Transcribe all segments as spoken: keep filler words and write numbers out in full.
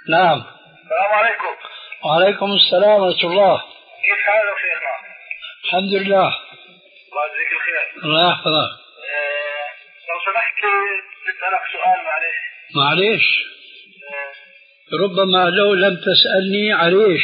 نعم. السلام عليكم. وعليكم السلام ورحمة الله. كيف حالك شيخنا؟ الحمد لله. الله يجزيك الخير. الله يحفظك. أه لو سمحت بسألك سؤال معلش. معلش. أه ربما لو لم تسألني عليش.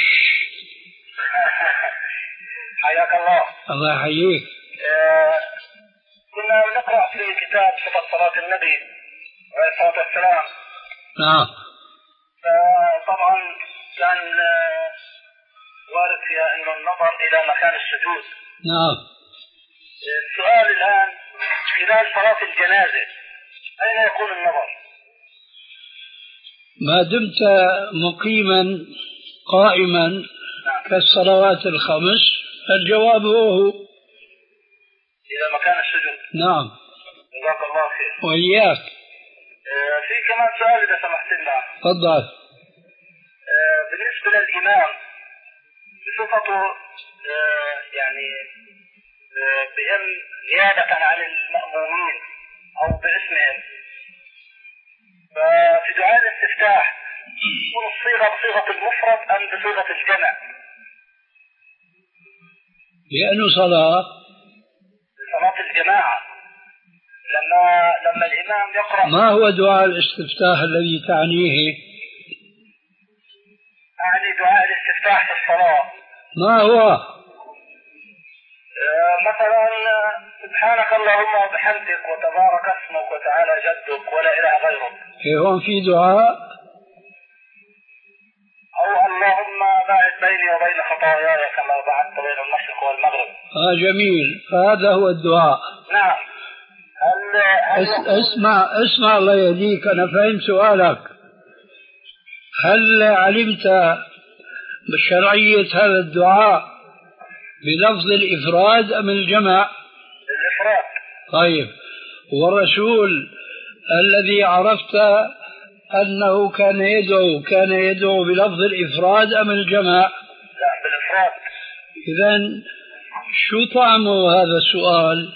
حياك الله. الله يحييك. أه كنا نقرأ في كتاب صفة صلاة النبي عليه الصلاة والسلام. نعم. طبعا كان وارد فيها انه النظر الى مكان السجود. نعم. السؤال الان خلال صلاة الجنازة اين يكون النظر؟ ما دمت مقيما قائما نعم. كالصلوات الخمس الجواب هو الى مكان السجود. نعم. جزاك الله خير. وإياك. في كمان سؤال إذا سمحت لنا. تفضل. بالنسبة للإمام بصفته يعني بأن نيابة عن المأمومين أو باسمهم، ففي دعاء الاستفتاح تكون الصيغة بصيغة المفرد أم بصيغة الجمع؟ لأنه صلاة صلاة الجماعة لما لما الإمام يقرأ. ما هو دعاء الاستفتاح الذي تعنيه؟ أعني دعاء الاستفتاح في الصلاة. ما هو؟ آه مثلا سبحانك اللهم وبحمدك وتبارك اسمك وتعالى جدك ولا إله غيرك. إيه هون في دعاء؟ أو اللهم باعد بيني وبين خطاياي كما بعدت بين المشرق والمغرب. آه جميل، فهذا هو الدعاء. نعم. هل هل اسمع اسمع الله يهديك، أنا فهم سؤالك. هل علمت بشرعية هذا الدعاء بلفظ الإفراد أم الجمع؟ الإفراد. طيب، والرسول الذي عرفت أنه كان يدعو كان يدعو بلفظ الإفراد أم الجمع؟ لا، بالإفراد. إذن شو طعم هذا السؤال؟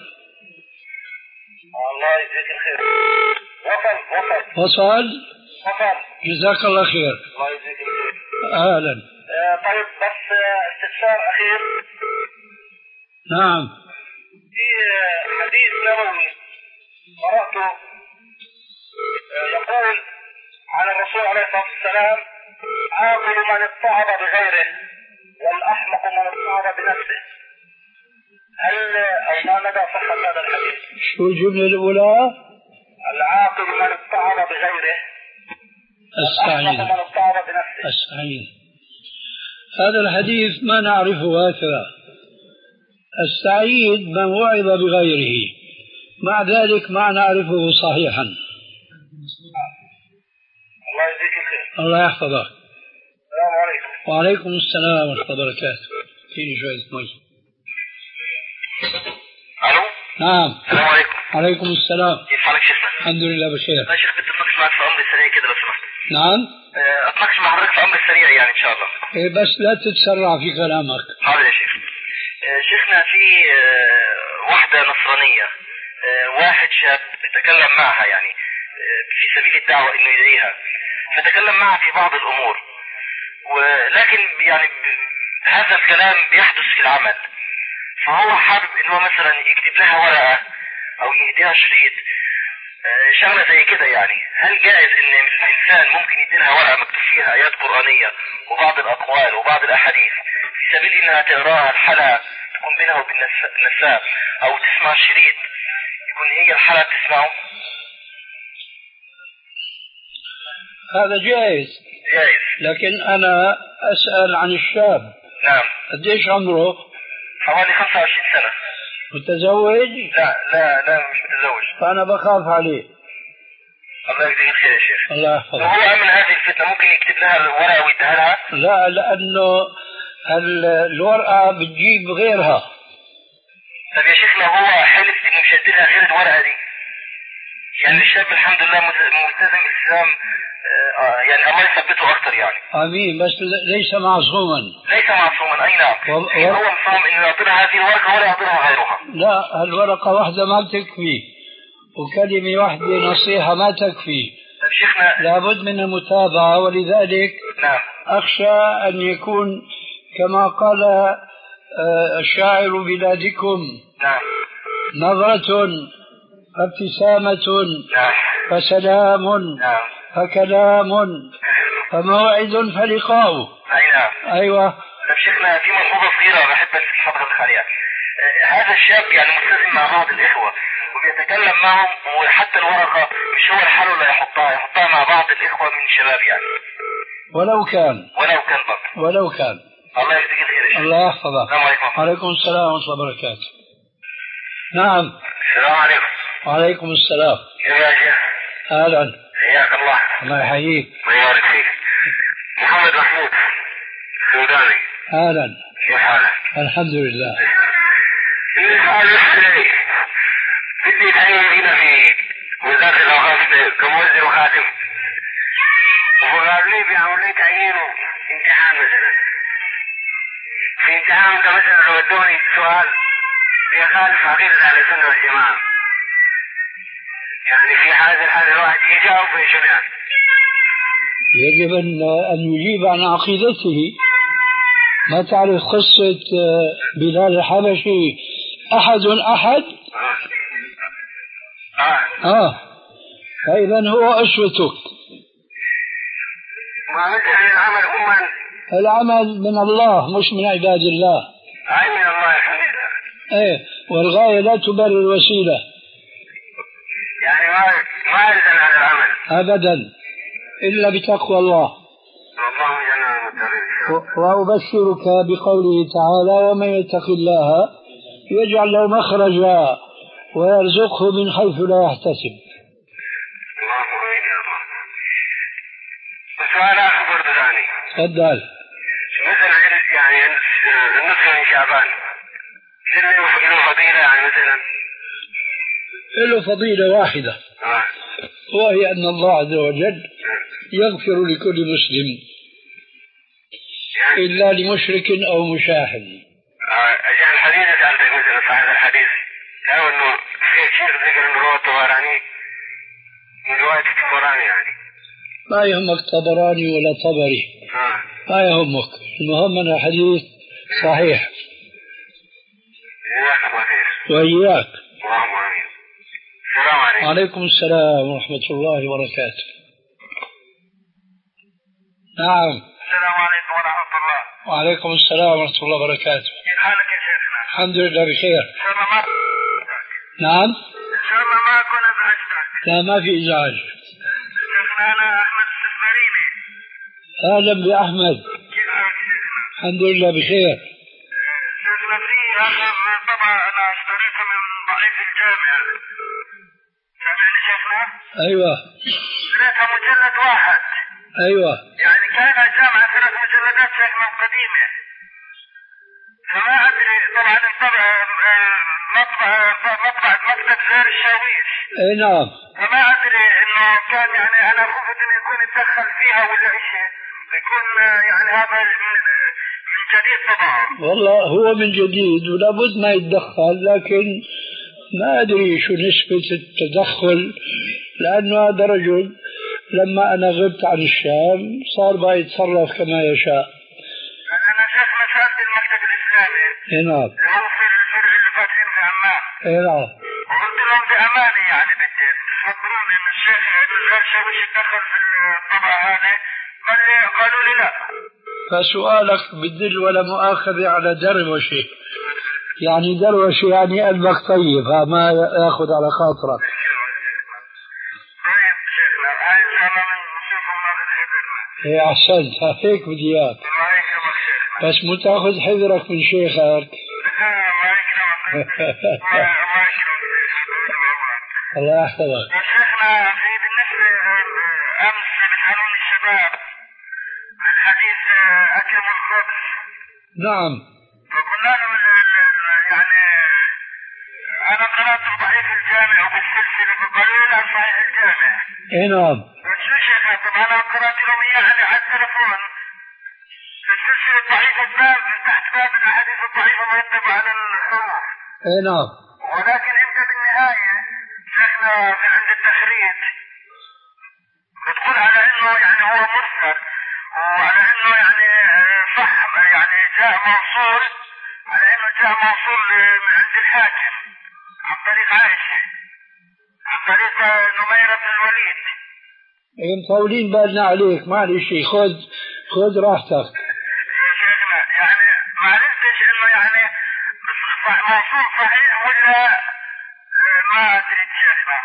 الله يجزيك الخير. وصل وصل وصل؟ وصل. جزاك الله خير. الله يجزيك الخير. أهلا. آه طيب، بس استفسار أخير. نعم. في حديث نبوي قرأته يقول عن الرسول عليه الصلاة والسلام: عاقل من اتعظ بغيره والأحمق من اتعظ بنفسه. هل أو ما مدى صحة هذا الحديث؟ شو الجملة الأولى؟ العاقل من اتعظ بغيره السعيد من اتعظ بنفسه. السعيد. هذا الحديث ما نعرفه هكذا. السعيد من وعظ بغيره، مع ذلك ما نعرفه صحيحا. الله يجزيك الخير. الله يحفظك. السلام عليكم. وعليكم السلام ورحمة الله وبركاته. فيني شوية مي. الو. نعم. السلام عليكم. وعليكم السلام. كيف حالك شيخنا؟ الحمد لله بخير. يا شيخ بدي اتناقش معك في امر سريع كده لو سمحت. نعم. اتناقش مع حضرتك في امر سريع يعني ان شاء الله. إيه بس لا تتسرع في كلامك. حاضر يا شيخ. شيخنا في واحدة نصرانية، واحد شاب تكلم معها يعني في سبيل الدعوة انه يدعيها، فتكلم معها في بعض الامور، ولكن يعني هذا الكلام بيحدث في العمل، فهو حابب انه مثلا يكتب لها ورقة او يهديها شريط شغلة زي كده. يعني هل جائز ان الانسان ممكن يديلها ورقة مكتوب فيها ايات قرآنية وبعض الاقوال وبعض الاحاديث في سبيل انها تقراها الحلقة تكون بينها وبين النساء، او تسمع شريط يكون هي الحلقة تسمعه؟ هذا جائز. جائز. لكن أنا أسأل عن الشاب. نعم. قديش عمره؟ حوالي خمسة وعشرين سنة. متزوج؟ لا لا لا مش متزوج. فأنا بخاف عليه. الله يجزيك الخير يا شيخ. الله يحفظك. وهو أمن هذه الفتنة ممكن يكتب لها الورقة ويديها لها؟ لا، لأنه الورقة بتجيب غيرها. طب يا شيخنا هو حلف إنه مش هيديلها غير الورقة دي. يعني الشاب الحمد لله ملتزم التزام آه يعني الله يثبته أكتر يعني. آمين. بس ليس معصوما. ليس معصوما، أي نعم. و... يعني هو مصمم إنه يعطيها هذه الورقة ولا يعطيها غيرها. لا، الورقة واحدة ما بتكفي، وكلمة واحدة نصيحة ما تكفي. شيخنا لابد من المتابعة، ولذلك نعم أخشى أن يكون كما قال الشاعر بلادكم نعم نظرة فابتسامة نعم فسلام نعم فكلام فموعد فلقاء. أي نعم. أيوة. طيب شيخنا في ملحوظة صغيرة بحب بس حضرتك عليها. هذا الشاب يعني ملتزم مع بعض الإخوة وبيتكلم معهم، وحتى الورقة مش هو الحل ولا يحطها يحطها مع بعض الإخوة من الشباب يعني. ولو كان ولو كان برضه ولو كان. الله يجزيك الخير. الله يحفظك. السلام عليكم. وعليكم السلام ورحمة الله وبركاته. نعم. السلام عليكم. وعليكم السلام. كيف يا شيخ؟ أهلا. حياك الله. الله يحييك. الله يبارك فيك. محمد محمود سوداني. أهلا. كيف حالك؟ الحمد لله. الحال السري بدي تعين هنا في وزارة الأوقاف كموزع وخادم، وقال لي بيعمل لي تعيين امتحان مثلا. في امتحان ده مثلا لو ادوني سؤال بيخالف عقيدة أهل السنة والجماعة، يعني في هذا الحال الواحد يجاوب ويشنو يعني؟ يجب أن يجيب عن عقيدته. ما تعرف قصة بلال الحبشي أحد أحد؟ آه آه فإذا هو أسوتك. ما مثل العمل هو من؟ العمل من الله مش من عباد الله. أي من الله الحمد لله. إيه، والغاية لا تبرر الوسيلة. يعني ما ما يلزم هذا العمل أبدا إلا بتقوى الله. والله جل وأبشرك بقوله تعالى: ومن يتق الله يجعل له مخرجا ويرزقه من حيث لا يحتسب. اللهم امين يا رب. وسؤال اخر برضه ثاني. تفضل. مثلا يعني النصف من شعبان له فضيله يعني مثلا؟ له فضيله واحده، آه. وهي ان الله عز وجل يغفر لكل مسلم يعني الا لمشرك او مشاحن. أجل الحديث سألتك مثلا صحيح الحديث لا أنه في شيخ ذكر أنه رواه الطبراني من رواية الطبراني يعني. ما يهمك طبراني ولا طبري. آه. ما يهمك، المهم أن الحديث صحيح. جزاك الله خير. وإياك. اللهم آمين. السلام عليكم. وعليكم السلام ورحمة الله وبركاته. نعم. السلام عليكم ورحمة الله. وعليكم السلام ورحمة الله وبركاته. كيف حالك يا شيخنا؟ الحمد لله بخير. إن شاء الله ما نعم. إن شاء الله ما أكون أزعجتك. لا، ما في إزعاج. شيخنا أنا أحمد السفاريني. أهلا بأحمد. كيف حالك شيخنا؟ الحمد لله بخير. شيخنا في آخر طبعة أنا اشتريتها من ضعيف الجامع. سامعني شيخنا؟ أيوة. اشتريتها مجلد واحد. أيوة. يعني كان الجامعة ثلاث مجلدات شيخنا قديمة، فما أدري طبعا الطبع مطبع مطبعة مكتب زير الشاويش. أي نعم. فما أدري إنه كان يعني أنا خفت إنه يكون يتدخل فيها ولا شيء، يكون يعني هذا من من جديد طبعا. والله هو من جديد ولا بد ما يتدخل، لكن ما أدري شو نسبة التدخل، لأنه هذا رجل لما أنا غبت عن الشام صار بقى يتصرف كما يشاء. أنا شيخنا سألت المكتب الإسلامي. إيه نعم. هو في الفرع اللي فاتحين في عمان. إيه نعم. وقلت لهم بأمانة يعني بدي تخبروني إن الشيخ زير الشاويش يتدخل في الطبعة هذه، قال لي قالوا لي لا. فسؤالك بدل ولا مؤاخذة على دروشة، يعني دروشة يعني قلبك طيب، ما ياخذ على خاطرك. طيب شيخنا هاي إن شاء الله من نشوفهم ماذا تحبنا. إيه أحسنت، هيك بدي إياك. الله يكرمك شيخنا. بس مو تاخذ حذرك من شيخك. الله يكرمك. الله يكرمك. الله يحفظك. شيخنا في بالنسبة أمس بيسألوني الشباب من حديث أكرم الخبز. نعم. فقلنا لهم يعني أنا قرأت ضعيف الجامع وبالسلسلة فقالوا لي لا صحيح الجامع. إيه نعم. شو شيخنا طبعا أنا قرأت لهم إياه على التلفون في السلسلة ضعيف الباب من تحت باب الأحاديث الضعيفة مرتبة على الحروف. إيه نعم. ولكن أنت بالنهاية شيخنا في عند التخريج انه يعني هو مرسل، وعلى انه يعني صح يعني جاء موصول، على انه جاء موصول من عند الحاكم عن طريق عائشة عن طريق نميرة بن الوليد. ايه مطولين بالنا عليك، معلش خذ خذ راحتك. يا شيخنا يعني ما عرفتش انه يعني موصول صحيح ولا ما ادري شيخنا.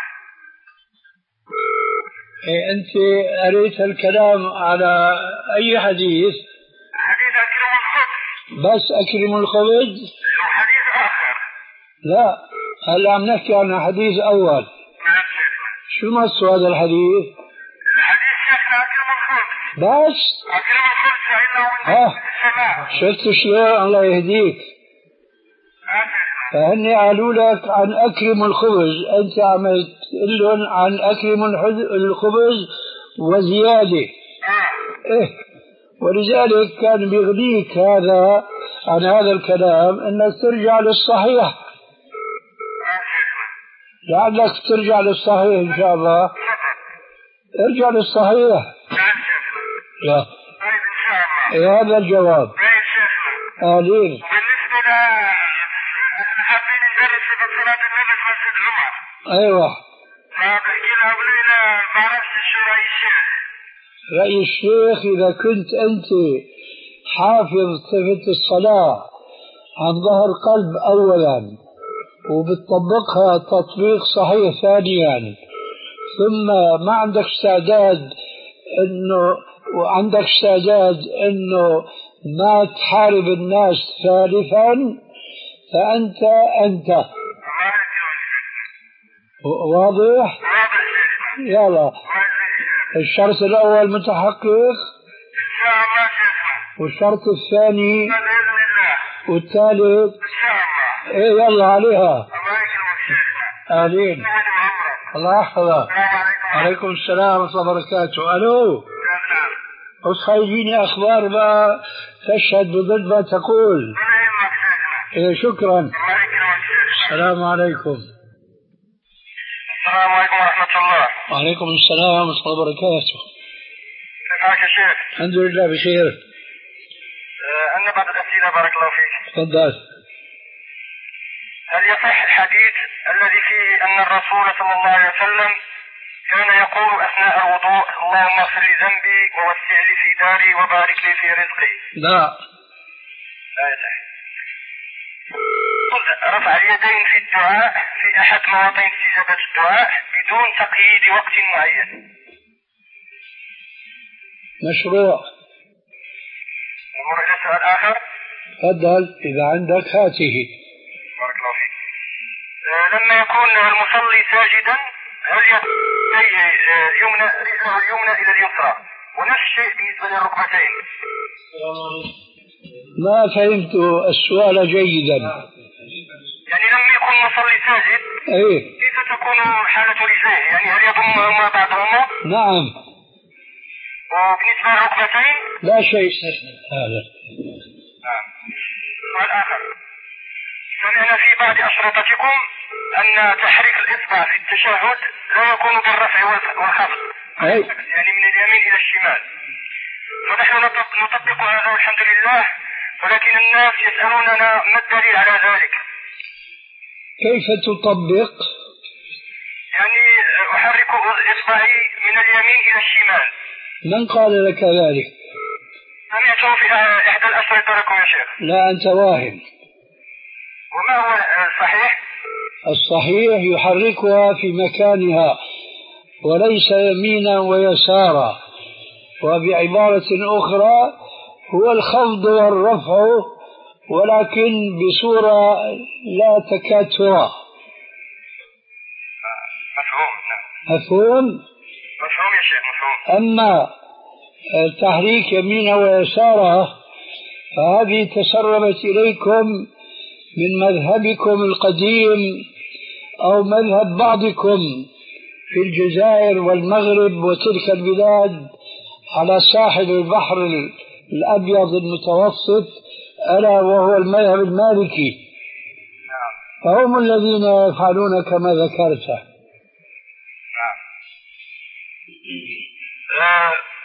إيه انت قريت الكلام على اي حديث؟ حديث اكرم الخبز. بس اكرم الخبز؟ وحديث اخر. لا هلا عم نحكي عن حديث اول. نعم شيخنا. شو نص هذا الحديث؟ الحديث شيخنا اكرم الخبز. بس اكرم الخبز فانه ها السماء. شفت شلون؟ الله يهديك. فهني قالوا لك عن أكرم الخبز، أنت عملت لهم عن أكرم الخبز وزيادة. إيه ولذلك كان بيغنيك هذا عن هذا الكلام أنك ترجع للصحيح، لعلك ترجع للصحيح إن شاء الله. ارجع للصحيح. يا إيه هذا الجواب. آلين. بالنسبة حابين ندرس في صلاة النبي في مسجد عمر. ايوه. فبحكي لها قولوا لنا ما بعرفش شو رأي الشيخ. رأي الشيخ إذا كنت أنت حافظ صفة الصلاة عن ظهر قلب أولا وبتطبقها تطبيق صحيح ثانيا، ثم ما عندك استعداد إنه وعندك استعداد إنه ما تحارب الناس ثالثا، فأنت أنت واضح؟ يلا الشرط الأول متحقق إن شاء الله شيخنا، والشرط الثاني بإذن الله، والثالث إن شاء الله. إيه يلا عليها. الله يكرمك شيخنا. آمين. الله يحفظك. عليكم السلام ورحمة الله وبركاته. ألو أصحى يجيني أخبار ما تشهد بضد ما تقول. إيه شكرا. السلام عليكم. السلام عليكم ورحمة الله. وعليكم السلام ورحمة الله وبركاته. كيف حالك يا شيخ؟ الحمد لله بخير. أه أنا بعد الأسئلة بارك الله فيك. تفضل. هل يصح الحديث الذي فيه أن الرسول صلى الله عليه وسلم كان يقول أثناء الوضوء اللهم اغفر لي ذنبي ووسع لي في داري وبارك لي في رزقي؟ لا. لا يصح. رفع اليدين في الدعاء في أحد مواطن استجابة الدعاء بدون تقييد وقت معين. مشروع. نمر إلى سؤال آخر. تفضل إذا عندك هاته. بارك الله فيك. أه لما يكون المصلي ساجدا هل يديه اليمنى رجله اليمنى إلى اليسرى ونفس الشيء بالنسبة للركبتين؟ ما فهمت السؤال جيدا. يعني لما يكون المصلي ساجد ايه كيف تكون حالة رجليه؟ يعني هل يضمهما بعضهما؟ نعم. وبالنسبة للركبتين؟ لا شيء هذا. نعم. سؤال آخر. سمعنا في بعض أشرطتكم أن تحريك الإصبع في التشهد لا يكون بالرفع والخفض، يعني من اليمين إلى الشمال، فنحن نطبق هذا والحمد لله، ولكن الناس يسألوننا ما الدليل على ذلك؟ كيف تطبق؟ يعني أحرك إصبعي من اليمين إلى الشمال. من قال لك ذلك؟ سمعته في إحدى الأشرطة لكم يا شيخ. لا أنت واهم. وما هو الصحيح؟ الصحيح يحركها في مكانها وليس يمينا ويسارا، وبعبارة أخرى هو الخفض والرفع ولكن بصورة لا تكاد ترى. مفهوم. مفهوم؟ مفهوم يا شيخ مفهوم. أما التحريك يمينا ويسارا فهذه تسربت إليكم من مذهبكم القديم أو مذهب بعضكم في الجزائر والمغرب وتلك البلاد على ساحل البحر الأبيض المتوسط، ألا وهو المذهب المالكي. فهم الذين يفعلون كما ذكرت. آه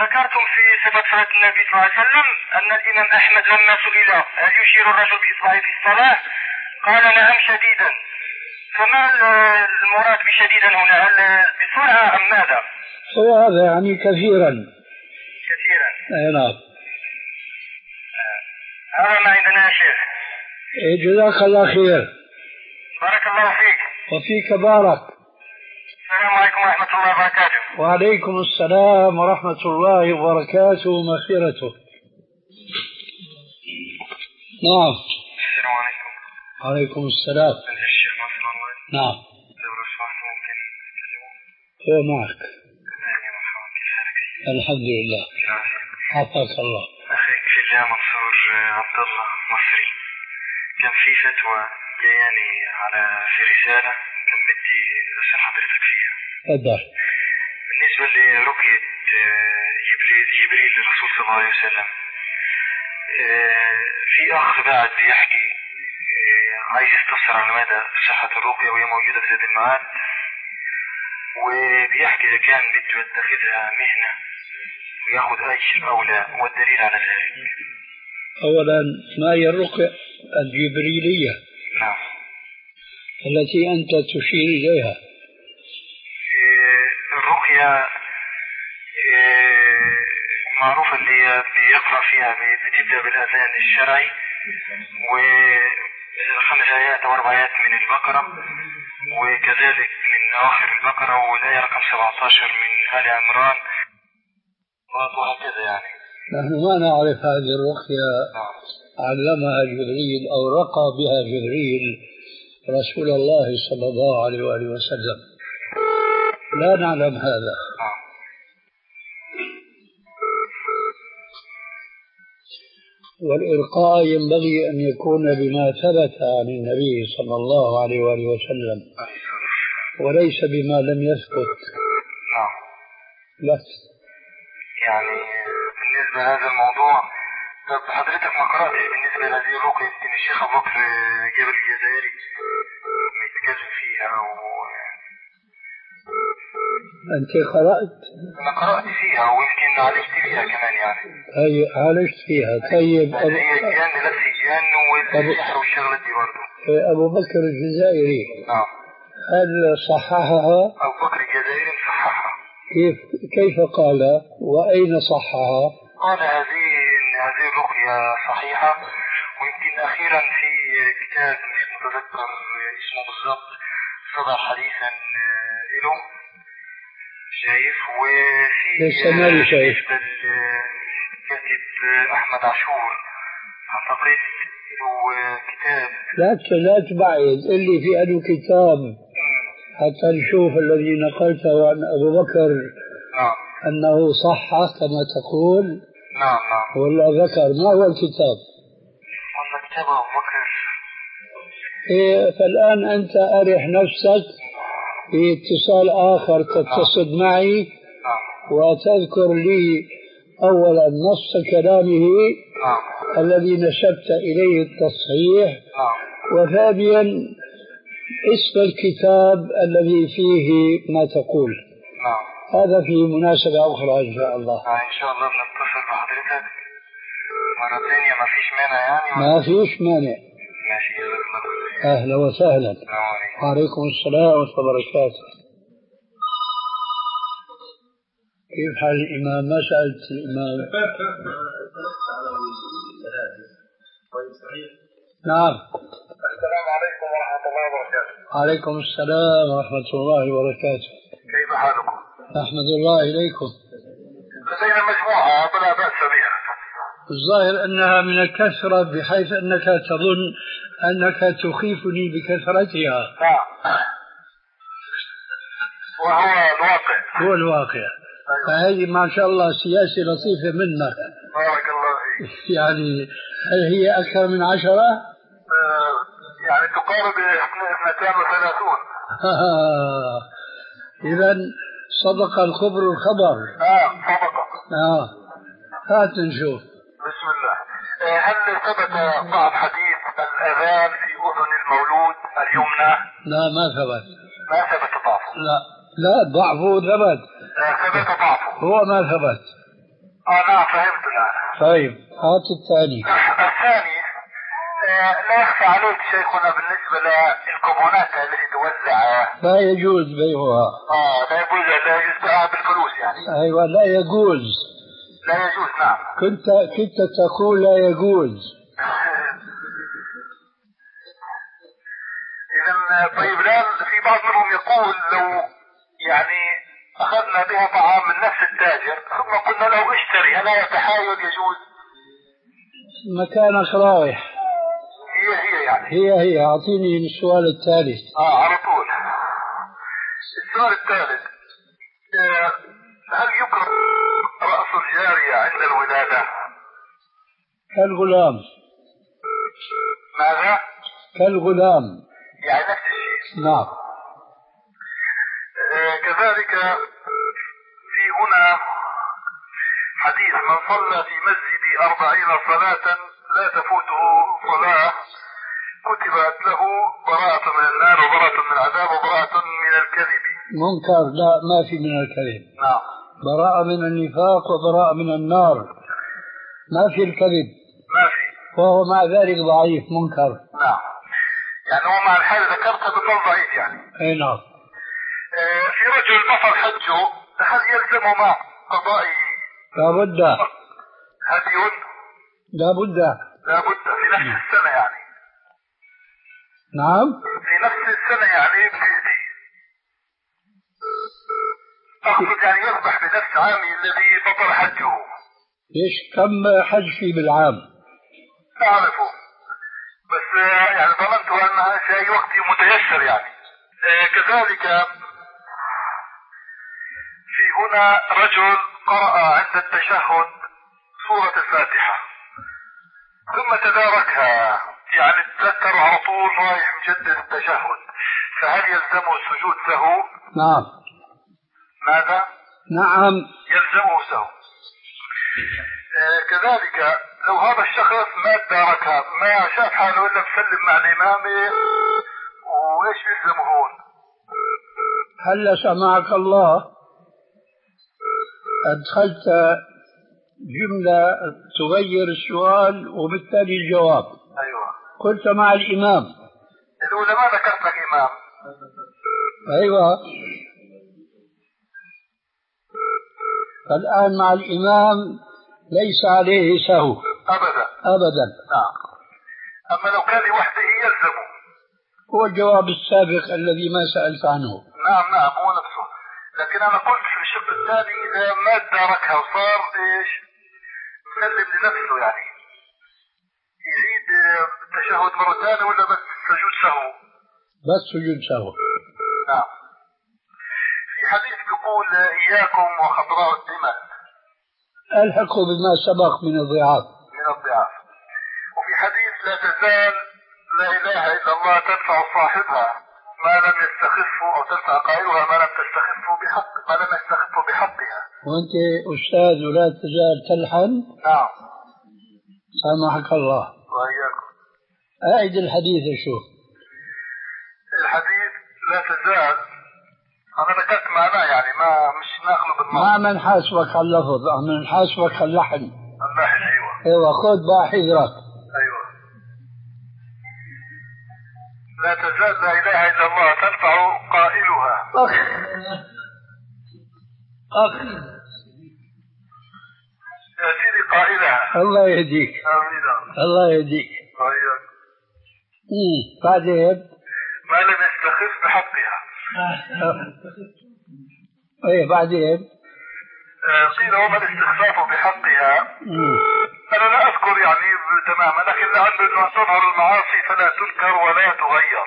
ذكرتم في صفة صلاة النبي صلى الله عليه وسلم أن الإمام أحمد لما سئل هل يشير الرجل بإصبعه في الصلاة قال نعم شديدا، فما المراد بشديدا هنا؟ هل بسرعة أم ماذا؟ هو هذا يعني كثيرا كثيرا. أي نعم. هذا ما عندنا يا شيخ. جزاك الله خير. بارك الله فيك. وفيك بارك. السلام عليكم ورحمة الله وبركاته. وعليكم السلام ورحمة الله وبركاته ومغفرته. نعم. السلام عليكم. وعليكم السلام. الشيخ ناصر الله. نعم. لو سمحت ممكن تكلمون. هو معك. أهلا ومرحبا، كيف حالك؟ الحمد لله. حفظك الله. أخيك في الله منصور عبد الله مصري. كان في فتوى جاياني على في رسالة كان بدي أسأل حضرتك فيها. تفضل. بالنسبة لرقية جبريل جبريل للرسول صلى الله عليه وسلم، في أخ بعد بيحكي عايز يستفسر عن مدى صحة الرقية وهي موجودة في زاد المعاد، وبيحكي إذا كان بده يتخذها مهنة ويأخذ أجر أو لا، والدليل على ذلك. أولا ما هي الرقية الجبريلية؟ نعم. التي أنت تشير إليها. الرقية معروفة اللي بيقرأ فيها بتبدأ بالأذان الشرعي وخمس آيات أو أربع آيات من البقرة، وكذلك من آخر البقرة والآية رقم سبعة عشر من آل عمران وهكذا يعني. نحن ما نعرف هذه الرقية علمها جبريل أو رقى بها جبريل رسول الله صلى الله عليه وآله وسلم، لا نعلم هذا. والإرقاء ينبغي أن يكون بما ثبت عن النبي صلى الله عليه وآله وسلم وليس بما لم يثبت. بس يعني بالنسبة لهذا الموضوع، طب حضرتك ما قرأتش بالنسبة لهذه الرقية يمكن الشيخ أبو بكر جبل الجزائري يتكلم فيها و... أنت قرأت؟ أنا قرأت فيها ويمكن عالجت فيها كمان يعني. هي عالجت فيها. طيب أبو... هي جان نفس الجان والسحر والشغلة دي برضه. أبو بكر الجزائري نعم. هل صححها؟ أبو بكر الجزائري صححها. كيف كيف قال؟ وأين صححها؟ قال هذه هذه الرقية صحيحة، ويمكن أخيرا في كتاب مش متذكر اسمه بالضبط صدر حديثا له شايف، وفي شايف كاتب أحمد عاشور أعتقد له كتاب. لا لا تبعد اللي في له كتاب حتى نشوف الذي نقلته عن أبو بكر. نعم. أنه صح كما تقول. نعم نعم. ولا ذكر ما هو الكتاب؟ والله كتاب أبو بكر. إيه فالآن أنت أرح نفسك في اتصال آخر تتصل نعم. معي نعم. وتذكر لي أولا نص كلامه نعم. الذي نسبت إليه التصحيح. نعم. وثانيا اسم الكتاب الذي فيه ما تقول. نعم. هذا في مناسبة أخرى إن شاء الله. آه إن شاء الله بنتصل بحضرتك مرة ثانية. ما فيش مانع يعني؟ ما فيش مانع. ماشي. أهلا وسهلا. وعليكم السلام ورحمة الله وبركاته. كيف حال الإمام؟ ما سألت الإمام. نعم. السلام عليكم ورحمة الله وبركاته. عليكم السلام ورحمة الله وبركاته. كيف حالكم؟ أحمد الله إليكم. لدينا مجموعة فلا بأس بها. الظاهر أنها من الكثرة بحيث أنك تظن أنك تخيفني بكثرتها. نعم. وهو الواقع. هو الواقع. أيوة. فهذه ما شاء الله سياسة لطيفة منك. بارك الله فيك. يعني هل هي أكثر من عشرة؟ آه يعني تقارب اثنتين وثلاثون. إذا صدق الخبر الخبر. آه صدق. آه هات نشوف. بسم الله. آه هل ثبت بعض حديث الأذان في أذن المولود اليمنى؟ لا ما ثبت. ما ثبت ضعفه. لا لا ضعفه ثبت. آه ثبت ضعفه. هو ما ثبت. اه نعم فهمت الآن. طيب هات الثاني. الثاني آه لا يخفى عليك شيخنا بالنسبة للكوبونات التي توزع لا يجوز بيعها. اه لا يجوز لا يجوز بيعها بالفلوس يعني. ايوه لا يجوز. لا يجوز نعم. كنت كنت تقول لا يجوز. إذا طيب الآن في بعض منهم يقول لو يعني أخذنا بها طعام من نفس التاجر ثم قلنا له اشتري هل هذا تحايل يجوز؟ مكانك رايح. هي هي يعني. هي هي أعطيني السؤال الثالث. آه على طول. السؤال الثالث آه هل يكره رأس الجارية عند الولادة؟ كالغلام. ماذا؟ كالغلام. يعني نفس الشيء. نعم. آه كذلك في هنا حديث من صلى في مسجد أربعين صلاة لا تفوته صلاة كتبت له براءة من النار وبراءة من العذاب وبراءة من الكذب. منكر. لا ما في من الكذب. نعم. براءة من النفاق وبراءة من النار. ما في الكذب. ما في. وهو مع ذلك ضعيف منكر. نعم. يعني هو مع الحالة ذكرتها بطل ضعيف يعني. اي نعم. آه في رجل بطل حجه هل يلزم مع قضائه؟ لابد. هدي؟ لابد. لابد في نفس السنة يعني. نعم. في نفس السنة يعني بيدي. أقصد يعني يذبح بنفس عامي الذي بطل حجه. ايش كم حج في بالعام؟ أعرفه بس يعني ظننت أنها في أي وقت متيسر يعني. آه كذلك في هنا رجل قرأ عند التشهد سورة الفاتحة ثم تداركها يعني تذكر على طول رايح مجدد التشهد فهل يلزمه السجود سهو؟ نعم. ماذا؟ نعم يلزمه سهو. آه كذلك لو هذا الشخص ما تداركها ما شاف حاله إلا مسلم مع الإمام وإيش يلزمه هون؟ هل سمعك الله أدخلت جملة تغير السؤال وبالتالي الجواب. أيوة. قلت مع الإمام. العلماء ذكرت لك إمام. أيوة. الآن مع الإمام ليس عليه سهو. أبدا. أبدا. نعم. أما لو كان لوحده يلزمه. هو الجواب السابق الذي ما سألت عنه. نعم نعم هو نفسه. لكن أنا قلت في الشق الثاني إذا ما تداركها وصار إيش مسلم لنفسه يعني يعيد التشهد مرة ثانية ولا بس سجود سهو؟ بس سجود سهو. نعم. في حديث يقول إياكم وخضراء الدماء. ألحقوا بما سبق من الضعاف. من الضعاف. وفي حديث لا تزال لا إله إلا الله تنفع صاحبها ما لم يستخفوا أو تنفع قائلها ما لم تستخفوا بحق ما لم يستخفوا بحقها. وأنت أستاذ ولا تزال تلحن. نعم. سامحك الله. وإياكم. أعد الحديث شوف. الحديث لا تزال أنا ذكرت معناه يعني ما مش ناخذ بالنص. ما من حاسبك على اللفظ من حاسبك على اللحن. اللحن أيوة. أيوة خذ بقى حذرك. أيوة. لا تزال لا إله إلا الله تنفع قائلها. أخ أخ يا سيدي قائلها. الله يهديك. آمين. الله يهديك. وإياك. بعدين ما لم يستخف بحقها. ايه بعدين آه قيل وما الاستخفاف بحقها. مم. أنا لا أذكر يعني تماما لكن لعل أن تظهر المعاصي فلا تنكر ولا تغير.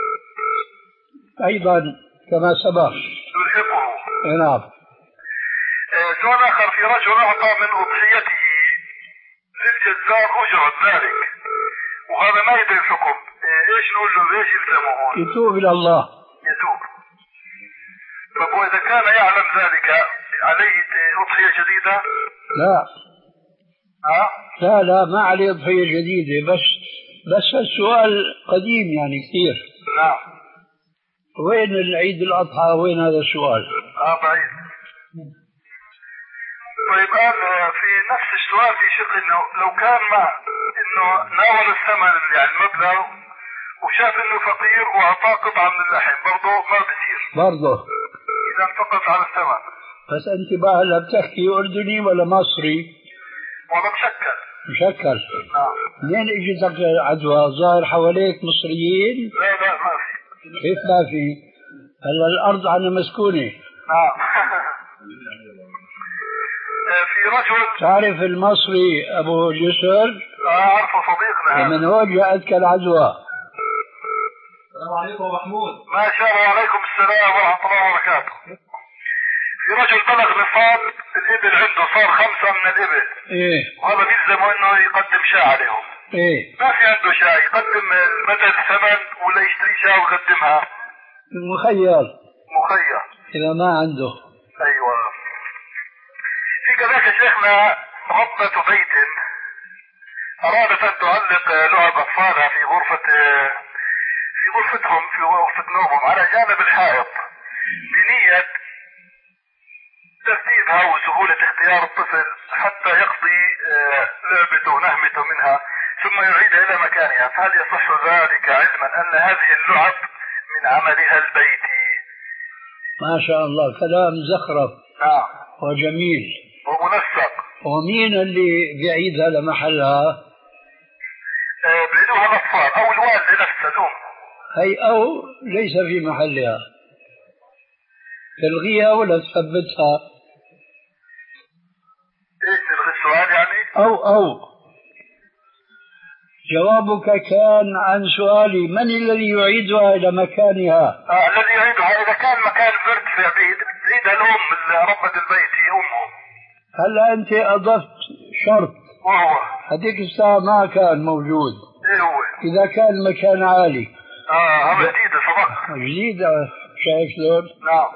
أيضا كما سبق يلحقه. نعم. آه سؤال آخر في رجل أعطى من أضحيته للجزار أجرة ذلك وهذا ما يدري الحكم آه إيش نقول له إيش يلزمه؟ يتوب إلى الله. يتوب. طب وإذا كان يعلم ذلك عليه أضحية جديدة؟ لا. ها؟ لا لا ما عليه أضحية جديدة بس بس السؤال قديم يعني كثير. نعم. وين العيد الأضحى وين هذا السؤال؟ آه بعيد. طيب قال في نفس السؤال في شق انه لو كان مع انه ناول الثمن يعني المبلغ وشاف انه فقير واعطاه قطعه من اللحم برضه ما بصير برضه اذا فقط على الثمن. بس انت بقى هلا بتحكي اردني ولا مصري؟ والله مشكل. مشكل. نعم. منين اجتك عدوى؟ ظاهر حواليك مصريين؟ لا لا ما في. كيف ما في؟ هلا الارض عنا مسكونه. نعم. في رجل تعرف المصري ابو جسر؟ اعرفه صديقنا. من هون جاءتك العدوى. السلام عليكم محمود. ما شاء الله. وعليكم السلام ورحمه الله وبركاته. في رجل بلغ نصاب الابل عنده صار خمسه من الابل. ايه. وهذا بيلزمه انه يقدم شاة عليهم. ايه. ما في عنده شاة يقدم بدل ثمن ولا يشتري شاة ويقدمها؟ مخير. مخير. اذا ما عنده. ايوه. في كذلك شيخنا ربة بيت ارادت ان تعلق لعب اطفالها في غرفة في غرفتهم في غرفة نومهم على جانب الحائط بنية ترتيبها وسهولة اختيار الطفل حتى يقضي لعبته ونهمته منها ثم يعيدها الى مكانها، فهل يصح ذلك علما ان هذه اللعب من عملها البيتي؟ ما شاء الله كلام زخرف. نعم. وجميل. ومنسق. ومين اللي بيعيدها لمحلها؟ أه بعيدوها الاطفال او الوالدة نفسها الام. هي او ليس في محلها. تلغيها ولا تثبتها؟ ايش تلغي السؤال يعني؟ او او جوابك كان عن سؤالي من الذي يعيدها الى مكانها؟ آه الذي يعيدها اذا كان مكان مرتفع بعيد تعيدها الام ربة البيت هي امه. هلا انت اضفت شرط وهو هذيك الساعه ما كان موجود. ايه هو؟ اذا كان مكان عالي. اه هذا جديدة صدق. جديدة شايف شلون؟ نعم.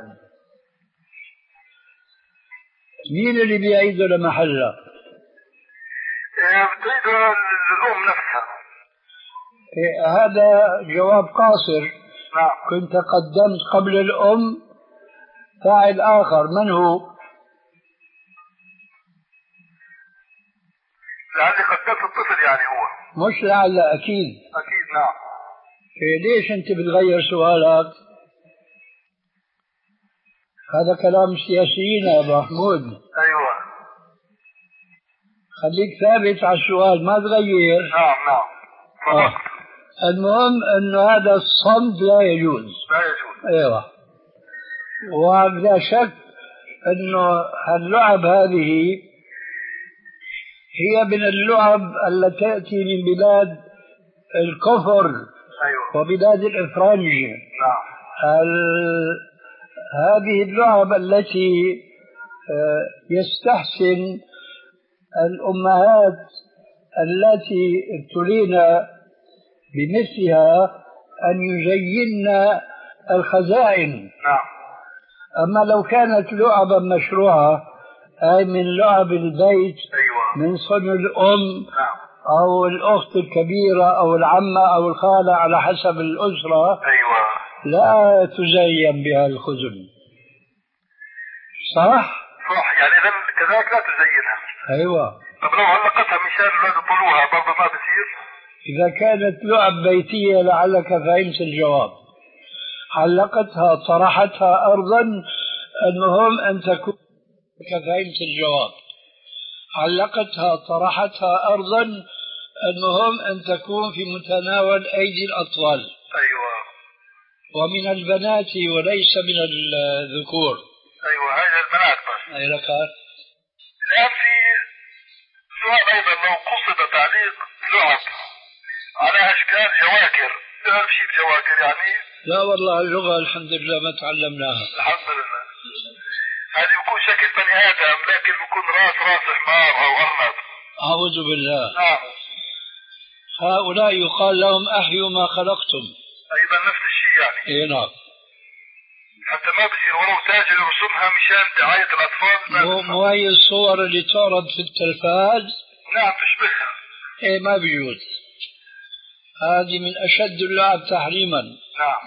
مين اللي بيعيده لمحلها؟ إيه بتعيده الام نفسها. إيه هذا جواب قاصر. نعم. كنت قدمت قبل الام فاعل اخر، من هو؟ لعلي قدمت الطفل يعني هو. مش لعل، اكيد. اكيد نعم. إيه ليش انت بتغير سؤالك؟ هذا كلام سياسيين يا ابو محمود. ايوه. خليك ثابت على السؤال ما تغير. نعم نعم. آه. المهم انه هذا الصمت لا يجوز. لا يجوز. ايوه. وبلا شك انه اللعب هذه هي من اللعب التي تاتي من بلاد الكفر. ايوه. وبلاد الافرنج. نعم. ال... هذه اللعب التي يستحسن الامهات التي ابتلينا بمثلها ان يزين الخزائن. نعم. اما لو كانت لعبا مشروعه اي من لعب البيت. ايوه. من صنع الام. نعم. او الاخت الكبيره او العمه او الخاله على حسب الاسره. ايوه. لا تزين بها الخزن. صح؟ صح يعني اذا كذلك لا تزينها. ايوه. طب لو علقتها مشان لا يطلوها برضه ما بصير؟ اذا كانت لعب بيتيه لعلك فهمت الجواب. علقتها طرحتها ارضا المهم ان تكون فهمت الجواب. علقتها طرحتها ارضا المهم ان تكون في متناول ايدي الاطفال. ايوه. ومن البنات وليس من الذكور. ايوه هاي البنات بس. اي ركعت. الان في سؤال ايضا لو قصد تعليق لعب على اشكال جواكر، تعرف شيء بجواكر يعني؟ لا والله اللغه الحمد لله ما تعلمناها. الحمد لله. هذه بكون شكل بني ادم لكن بكون راس راس حمار او ارنب. اعوذ بالله. نعم. هؤلاء يقال لهم احيوا ما خلقتم. ايضا نفس الشيء يعني. اي نعم. حتى ما بصير ولو تاجر يرسمها مشان دعاية الاطفال. مو مو هي الصور اللي تعرض في التلفاز. نعم تشبهها. ايه ما بيجوز. هذه من اشد اللعب تحريما. نعم.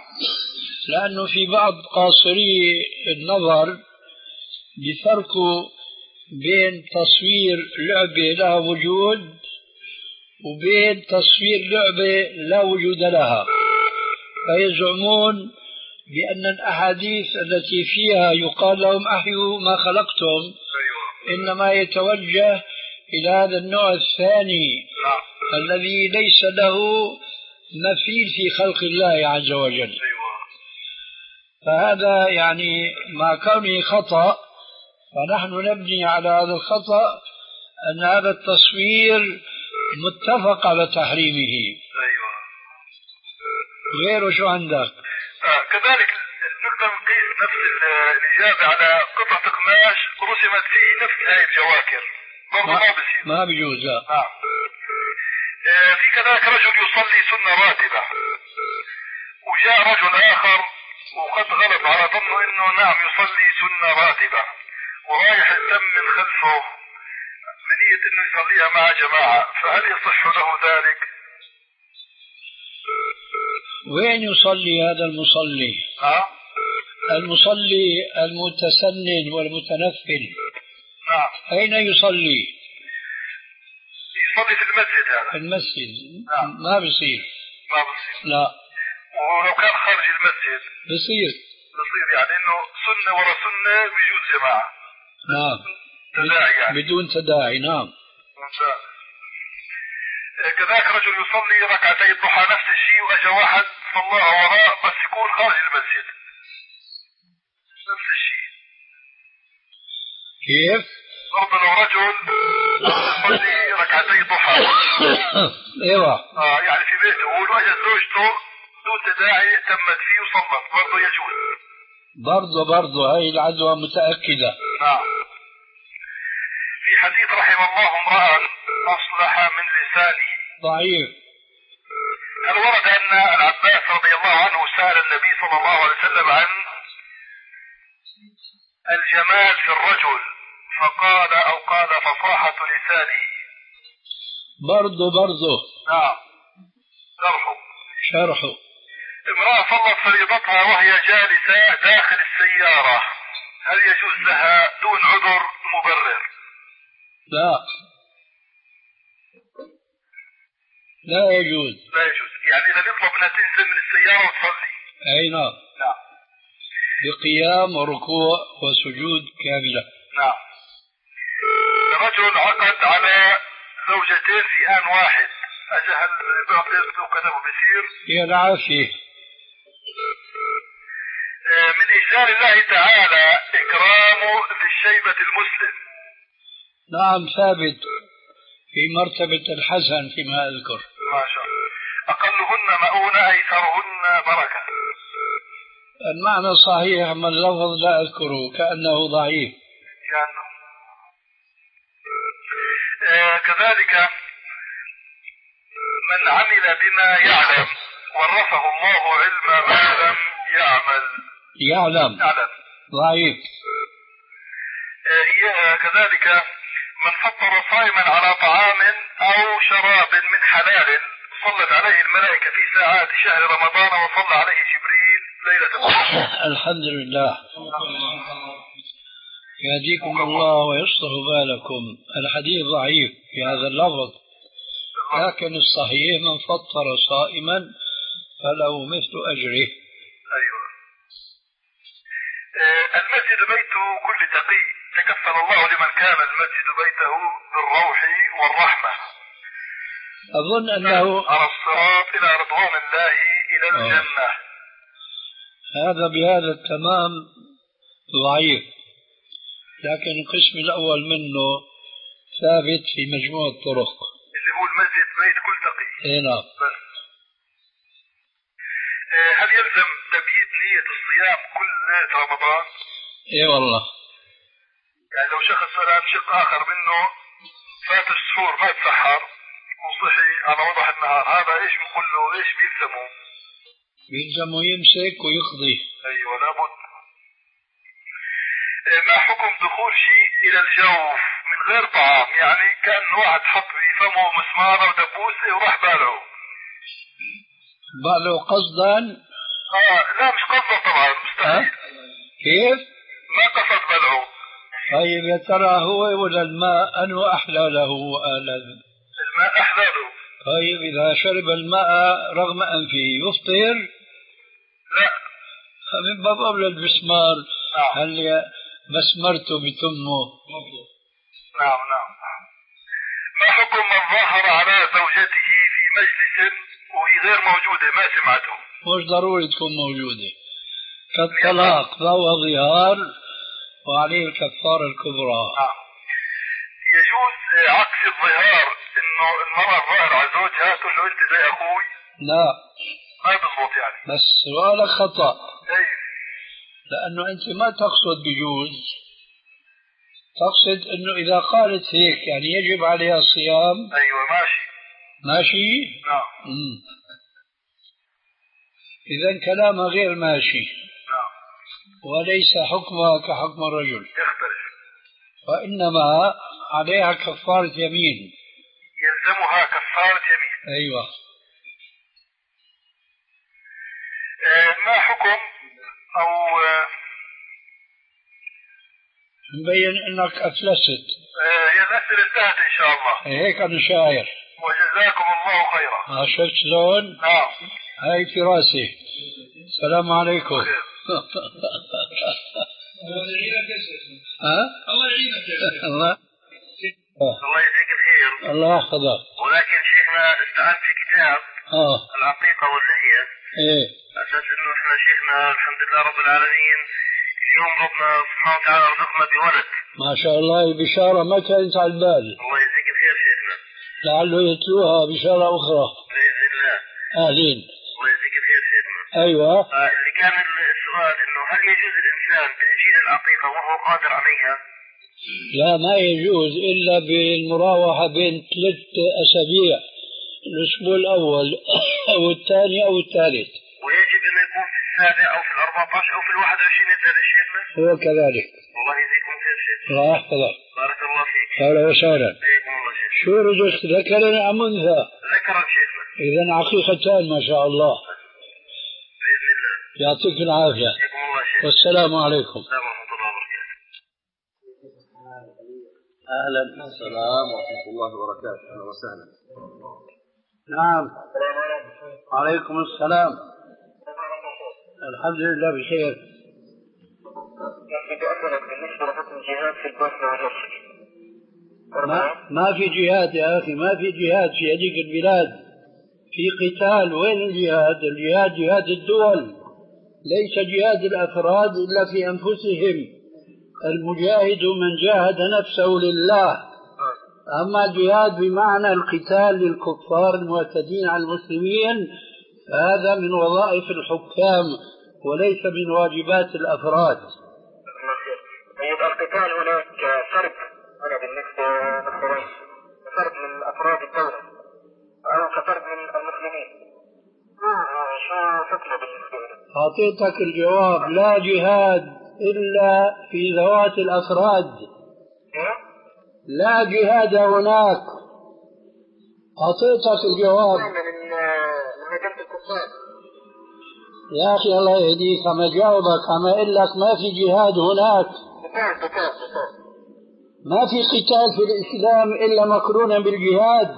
لانه في بعض قاصري النظر بيفرقوا بين تصوير لعبة لها وجود وبين تصوير لعبة لا وجود لها. فيزعمون بأن الأحاديث التي فيها يقال لهم أحيوا ما خلقتم إنما يتوجه إلى هذا النوع الثاني الذي ليس له مثيل في خلق الله عز وجل. فهذا يعني مع كونه خطأ فنحن نبني على هذا الخطأ أن هذا التصوير متفق على تحريمه. أيوة. غيره شو عندك؟ آه كذلك نقدر نقيس نفس الإجابة على قطعة قماش رسمت فيه نفس هاي الجواكر برضه ما, ما بصير ما بيجوز. لا آه. آه في كذلك رجل يصلي سنة راتبة وجاء رجل آخر وقد غلب على ظنه انه نعم يصلي سنة راتبة ورايح الدم من خلفه بنية انه يصليها مع جماعة، فهل يصح له ذلك؟ وين يصلي هذا المصلي؟ ها؟ المصلي المتسنن والمتنفل. نعم. أين يصلي؟ يصلي في المسجد هذا. في المسجد. نعم. ما بصير. ما بصير. لا. ولو كان خارج المسجد بصير. بصير يعني انه سنة ورا سنة بيجوز جماعة. نعم. تداعي يعني. بدون تداعي. نعم. ممتاز. كذلك رجل يصلي ركعتي الضحى نفس الشيء واجا واحد صلاها وراء بس يكون خارج المسجد. نفس الشيء. كيف؟ برضه لو رجل يصلي ركعتي الضحى. ايوه. اه يعني في بيته واجا زوجته بدون تداعي تمت فيه وصلت برضه يجوز. برضه برضه هاي العدوى متأكدة. نعم. في حديث رحم الله امرأ أصلح من لسانه. ضعيف. هل ورد أن العباس رضي الله عنه سأل النبي صلى الله عليه وسلم عن الجمال في الرجل فقال أو قال فصاحة لسانه؟ برضه برضه. نعم. شرحه. شرحه. امرأة صلت فريضتها وهي جالسة داخل السيارة، هل يجوز لها دون عذر مبرر؟ لا لا يجوز. لا يجوز، يعني إذا يطلب أنها تنزل من السيارة وتصلي. أي نعم. نعم. بقيام وركوع وسجود كاملة. نعم. رجل عقد على زوجتين في آن واحد، أجهل بعض وكذا بصير؟ هي العافية. من إجلال الله تعالى إكرام ذي الشيبة المسلم. نعم ثابت في مرتبة الحسن فيما أذكر. ما شاء الله. أقلهن مؤونة أيسرهن بركة. المعنى صحيح أما اللفظ لا أذكره كأنه ضعيف. يعني. آه كذلك من عمل بما يعلم ورثه الله علم ما لم يعمل. يعلم. يعلم. ضعيف. آه كذلك من فطر صائما على طعام أو شراب من حلال صلت عليه الملائكة في ساعات شهر رمضان وصلى عليه جبريل ليلة القدر. الحمد لله. يهديكم الله ويصلح بالكم. الحديث ضعيف في هذا اللفظ، لكن الصحيح من فطر صائما فله مثل أجره. أيوة. آه المسجد بيت كل تقي، تكفل الله لمن كان المسجد بيته بالروح والرحمة. أظن أنه على الصراط إلى رضوان الله إلى الجنة. أوه. هذا بهذا التمام ضعيف، لكن القسم الأول منه ثابت في مجموع الطرق اللي هو المسجد بيت كل تقي. اي نعم. آه هل يلزم تبييت نية الصيام كل ليلة رمضان؟ اي والله. يعني لو شخص الآن شق آخر منه فات السحور ما تسحر وصحي على وضح النهار، هذا ايش بنقول له؟ ايش بيلزمه؟ بيلزمه يمسك ويقضي. ايوه لابد. ما حكم دخول شيء الى الجوف من غير طعام؟ يعني كان واحد حط في فمه مسمار او دبوسه وراح بالعه. بالعه قصدا؟ اه لا مش قصدا طبعا، مستحيل. كيف؟ ما قصد بلعه، طيب يا ترى هو ولا الماء أنه أحلى له آلا؟ الماء أحلى له. طيب إذا شرب الماء رغم أنفه يفطر؟ لا. من باب أولى المسمار. نعم. هل مسمرته بتمه؟ نعم نعم. ما حكم من ظهر على زوجته في مجلس وهي غير موجودة ما سمعته؟ مش ضروري تكون موجودة، كالطلاق فهو ظهار وعليه الكفارة الكبرى. نعم. يجوز عكس الظهار انه المرأة الظاهر على زوجها تقول له انت زي اخوي؟ لا ما بضبط يعني. بس سؤالك خطأ. اي. لأنه أنت ما تقصد بجوز، تقصد أنه إذا قالت هيك يعني يجب عليها الصيام. أيوة ماشي. ماشي؟ نعم. إذن كلامها غير ماشي. نعم. وليس حكمها كحكم الرجل. يختلف. وإنما عليها كفارة يمين. يلزمها كفارة يمين. أيوة. آه ما حكم أو آه مبين انك افلست. آه هي الاسئله انتهت ان شاء الله. هيك انا شاعر. وجزاكم الله خيرا. ها شفت شلون؟ نعم. هاي في راسي. السلام عليكم. الله يعينك يا شيخ. ها؟ الله يعينك يا شيخ. الله الله يجزيك الخير. الله يحفظك. ولكن شيخنا استعنت في كتاب اه العقيقه واللحيه. ايه. اساس انه احنا شيخنا الحمد لله رب العالمين اليوم ربنا سبحانه وتعالى رزقنا بولد. ما شاء الله بشارة ما كانت على البال. الله يجزيك الخير شيخنا. لعله يتلوها بشارة أخرى. بإذن الله. أهلين. الله يجزيك الخير شيخنا. أيوة. آه اللي كان السؤال إنه هل يجوز الإنسان تأجيل العقيقة وهو قادر عليها؟ لا ما يجوز إلا بالمراوحة بين ثلاث أسابيع، الأسبوع الأول أو الثاني أو الثالث. ويجب أن يكون في السابع أو في الأربعة عشر أو في الواحد وعشرين يا شيخنا؟ هو كذلك. الله يجزيكم خير شيخنا. الله يحفظك. بارك الله فيك. أهلا وسهلا. حياكم الله شيخ. شو رزقت ذكرا أم أنثى؟ ذكرا شيخنا. إذا عقيقتان ما شاء الله. بإذن الله. يعطيك العافية. حياكم الله شيخ. والسلام عليكم. السلام ورحمة الله وبركاته. أهلا. السلام ورحمة الله وبركاته. أهلا وسهلا. نعم. عليكم السلام. الحمد لله بخير. بدي أسألك بالنسبة لحكم الجهاد في البوسنة والهرسك. ما, ما في جهاد يا أخي، ما في جهاد في هذيك البلاد. في قتال. وين الجهاد؟ الجهاد جهاد الدول، ليس جهاد الأفراد إلا في أنفسهم. المجاهد من جاهد نفسه لله. أما الجهاد بمعنى القتال للكفار المعتدين على المسلمين فهذا من وظائف الحكام وليس من واجبات الأفراد. طيب القتال هناك فرد، أنا بالنسبة مثلا فرد من أفراد الدولة أو كفرد من المسلمين، شو فكرة بالنسبة لي؟ أعطيتك الجواب. لا جهاد إلا في ذوات الأفراد. لا جهاد هناك. أعطيتك الجواب. يا أخي الله يهديك، أما جاوبك أما أقول لك ما في جهاد هناك. ما في قتال في الإسلام إلا مقرونا بالجهاد.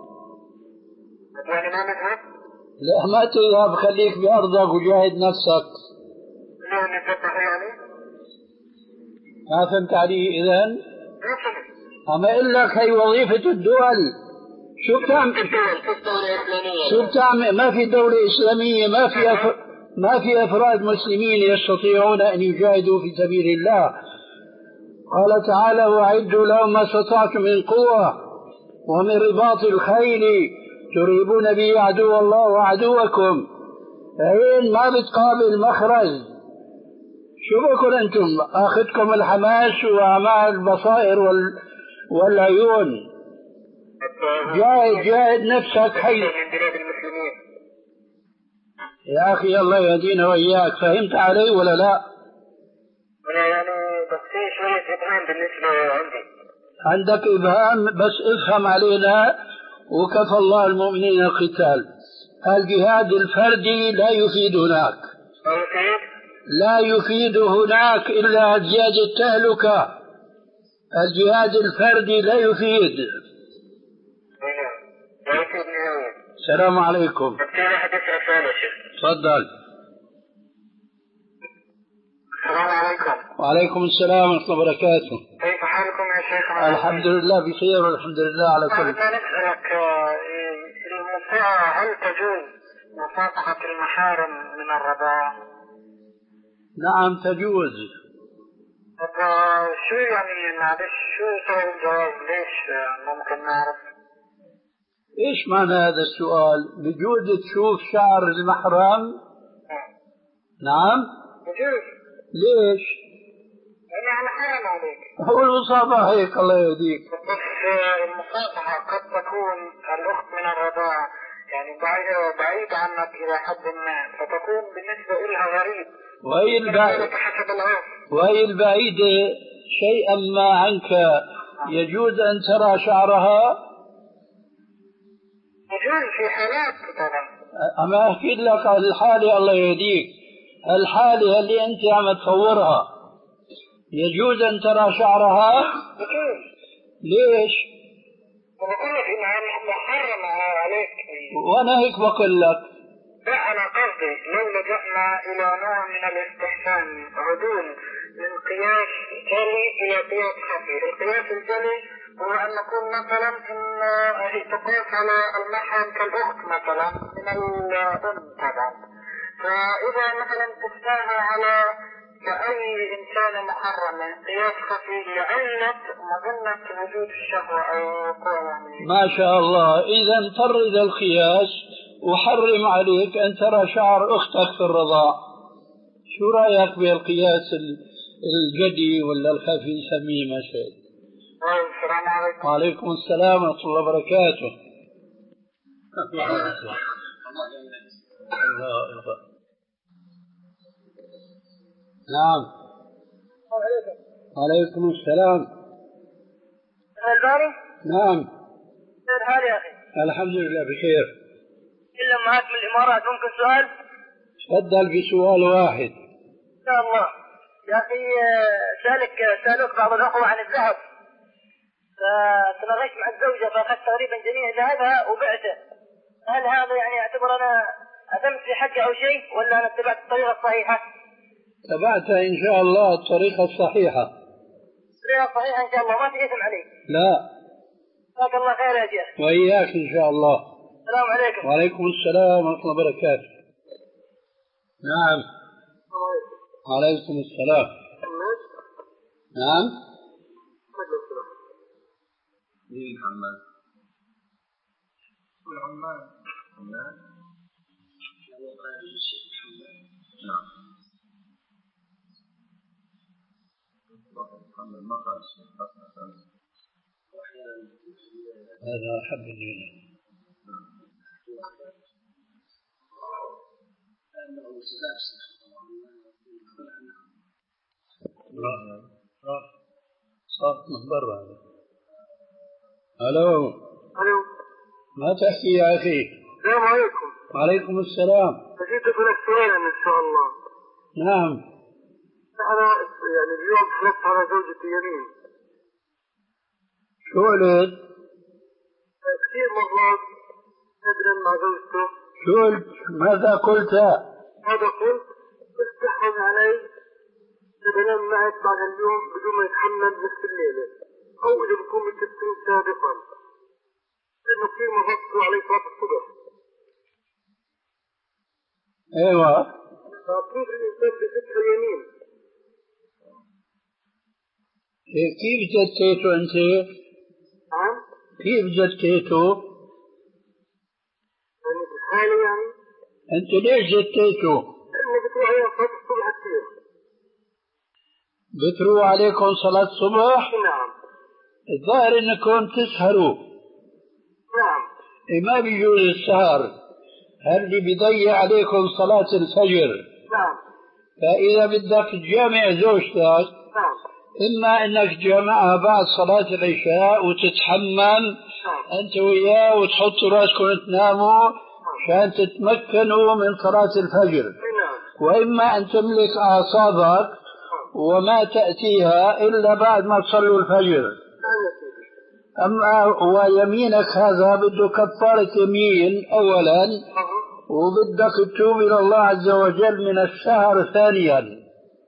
يعني ما نذهب؟ لا ما تذهب، خليك بأرضك وجاهد نفسك. لا نفتح يعني؟ ما فهمت علي إذن؟ أما أقول لك هي وظيفة الدول. شو بتعمل؟ شو بتعمل؟ ما في دولة إسلامية، ما في أف... ما في أفراد مسلمين يستطيعون أن يجاهدوا في سبيل الله. قال تعالى: وأعدوا لهم ما استطعتم من قوة ومن رباط الخيل ترهبون به عدو الله وعدوكم. فإن ما بتقابل مخرج شو بكون أنتم؟ أخذكم الحماس وأعمال البصائر وال... والعيون. جاهد جاهد نفسك حي. يا أخي الله يهدينا وإياك. فهمت علي ولا لا؟ أنا يعني بس في شوية إبهام بالنسبة عندي. عندك إبهام، بس افهم علينا. وكفى الله المؤمنين القتال. الجهاد الفردي لا يفيد هناك. يفيد؟ لا يفيد هناك إلا زيادة التهلكة. الجهاد الفردي لا يفيد. لا يفيد نهائيا. السلام عليكم. في واحد يسأل سؤال يا شيخ. تفضل. السلام عليكم. وعليكم السلام ورحمة الله وبركاته. كيف حالكم يا شيخ؟ الحمد لله بخير والحمد لله على كل. أردنا نسألك المساء هل تجوز مصافحة المحارم من الرضاعة؟ نعم تجوز. شو يعني معلش شو سبب الجواز؟ ليش ممكن نعرف؟ ايش معنى هذا السؤال؟ بجوز تشوف شعر المحرم؟ نعم بجوز. ليش؟ يعني أنا حرام عليك. هو المصافحة هيك الله يهديك. بس المصافحة قد تكون الأخت من الرضاعة يعني بعيد عنك إلى حد ما، فتكون بالنسبة لها غريب. وهي البعيدة وهي البعيدة شيئا ما عنك يجوز أن ترى شعرها؟ يجوز في حالات طبعا. أما أحكي لك الحالة الله يهديك، الحالة اللي أنت عم تصورها يجوز أن ترى شعرها؟ يجوز. ليش؟ بقول لك إنها محرمة عليك. وأنا هيك بقول لك. لا أنا قصدي لو لجأنا إلى نوع من الاستحسان عدول من قياس جلي إلى قياس خفي. القياس الجلي هو أن نكون مثلا إن تقاس على المحرم كالأخت مثلا من الأم طبعا، فإذا مثلا تستاهل على كأي إنسان محرم قياس خفي لعلة مظنة وجود الشهوة أو يعني. ما شاء الله. إذا طرد القياس وحرم عليك أن ترى شعر أختك في الرضاع. شو رأيك بالقياس الجدي ولا الخفي؟ سميه ما شئت. السلام عليكم. وعليكم السلام ورحمة الله وبركاته. نعم. وعليكم السلام. الباري؟ نعم. كيف الحال يا أخي؟ الحمد لله بخير. إلا معك من الإمارات ممكن سؤال؟ تفضل بسؤال واحد. إن شاء الله. يا أخي سألك سألوك بعض الأخوة عن الذهب، فتناقشت مع الزوجة فأخذت تقريبا جميع ذهبها وبعته. هل هذا يعني يعتبر أنا أتمت في حقي أو شيء ولا أنا اتبعت الطريقة الصحيحة؟ تبعتها إن شاء الله الطريقة الصحيحة. الطريقة الصحيحة إن شاء الله ما في إثم عليك. لا. جزاك الله خير يا شيخ. وإياك إن شاء الله. السلام عليكم. وعليكم السلام ورحمة الله وبركاته. نعم. وعليكم السلام. نعم. مين حماد؟ العمان. عمان؟ نعم. محمد ما قال الشيخ هذا أحب إلينا. صوت من برا هذا. الو. الو. ما تحكي يا اخي؟ السلام عليكم. وعليكم السلام. جيت اسالك سؤالا ان شاء الله. نعم. انا يعني اليوم حلفت على زوجتي يمين. شو قلت؟ كثير مرات ندرا مع زوجته. شو قلت؟ ماذا قلت؟ هذا قلت استحوذ علي بنام معك بعد اليوم بدون ما يتحمل نفس الليلة أو إذا بكون متفقين سابقا لأنه كثير مرات علي صلاة الصبح. أيوة. فكيف الإنسان بذكر اليمين؟ كيف جديته أنت؟ نعم؟ كيف جديته؟ يعني في الحالة يعني؟ أنت ليش جديته؟ لأنه بتروح عليها صلاة الصبح كثير. بتروح عليكم صلاة الصبح؟ نعم. الظاهر انكم تسهروا. نعم. إيه ما بيجوز السهر، هل بيضيع عليكم صلاة الفجر. نعم. فإذا بدك تجامع زوجتك نعم. إما أنك تجامعها بعد صلاة العشاء وتتحمل نعم. أنت وياه وتحطوا راسكم تناموا عشان تتمكنوا من صلاة الفجر. نعم. وإما أن تملك أعصابك وما تأتيها إلا بعد ما تصلوا الفجر. أما ويمينك هذا بده كفارة يمين أولا، وبدك تتوب إلى الله عز وجل من الشهر ثانيا.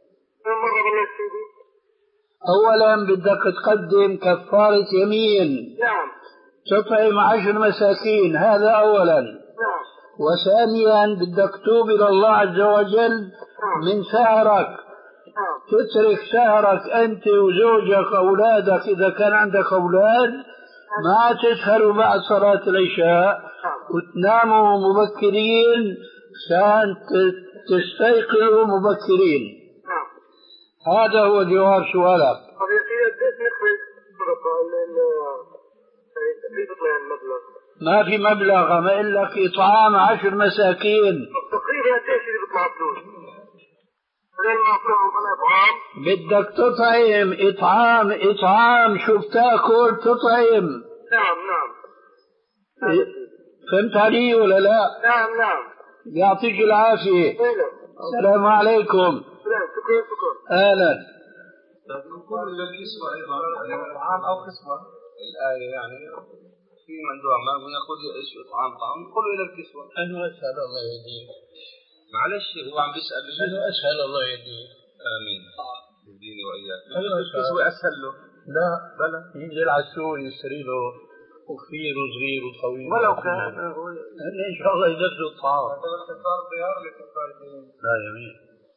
أولا بدك تقدم كفارة يمين تطعم عشر مساكين، هذا أولا. وثانيا بدك تتوب إلى الله عز وجل من سهرك، تترك سهرك أنت وزوجك أولادك إذا كان عندك أولاد، ما تسهروا بعد صلاة العشاء وتناموا مبكرين عشان تستيقظوا مبكرين. هذا هو جواب سؤالك. ما في مبلغ، ما إلا لك إطعام عشر مساكين. بدك تطعم إطعام إطعام شو بتاكل تطعم. نعم نعم. فهمت علي ولا لا؟ نعم نعم. يعطيك العافية. السلام عليكم. شكرا شكرا. أهلا. نقول للكسوة أيضا طعام أو كسوة الآية يعني في مندوع ما نقول إيش طعام طعام نقول إلى الكسوة. أنه أسهل الله يهديك. معلش هو عم بيسأل أنه أسهل الله يهديك. آمين. يهديني وإياك. الكسوة أسهل له. لا بلا ينزل على السوق يشتري له وكثير وصغير وطويل ولو كان إن شاء الله يدخل الطعام. لا يمين.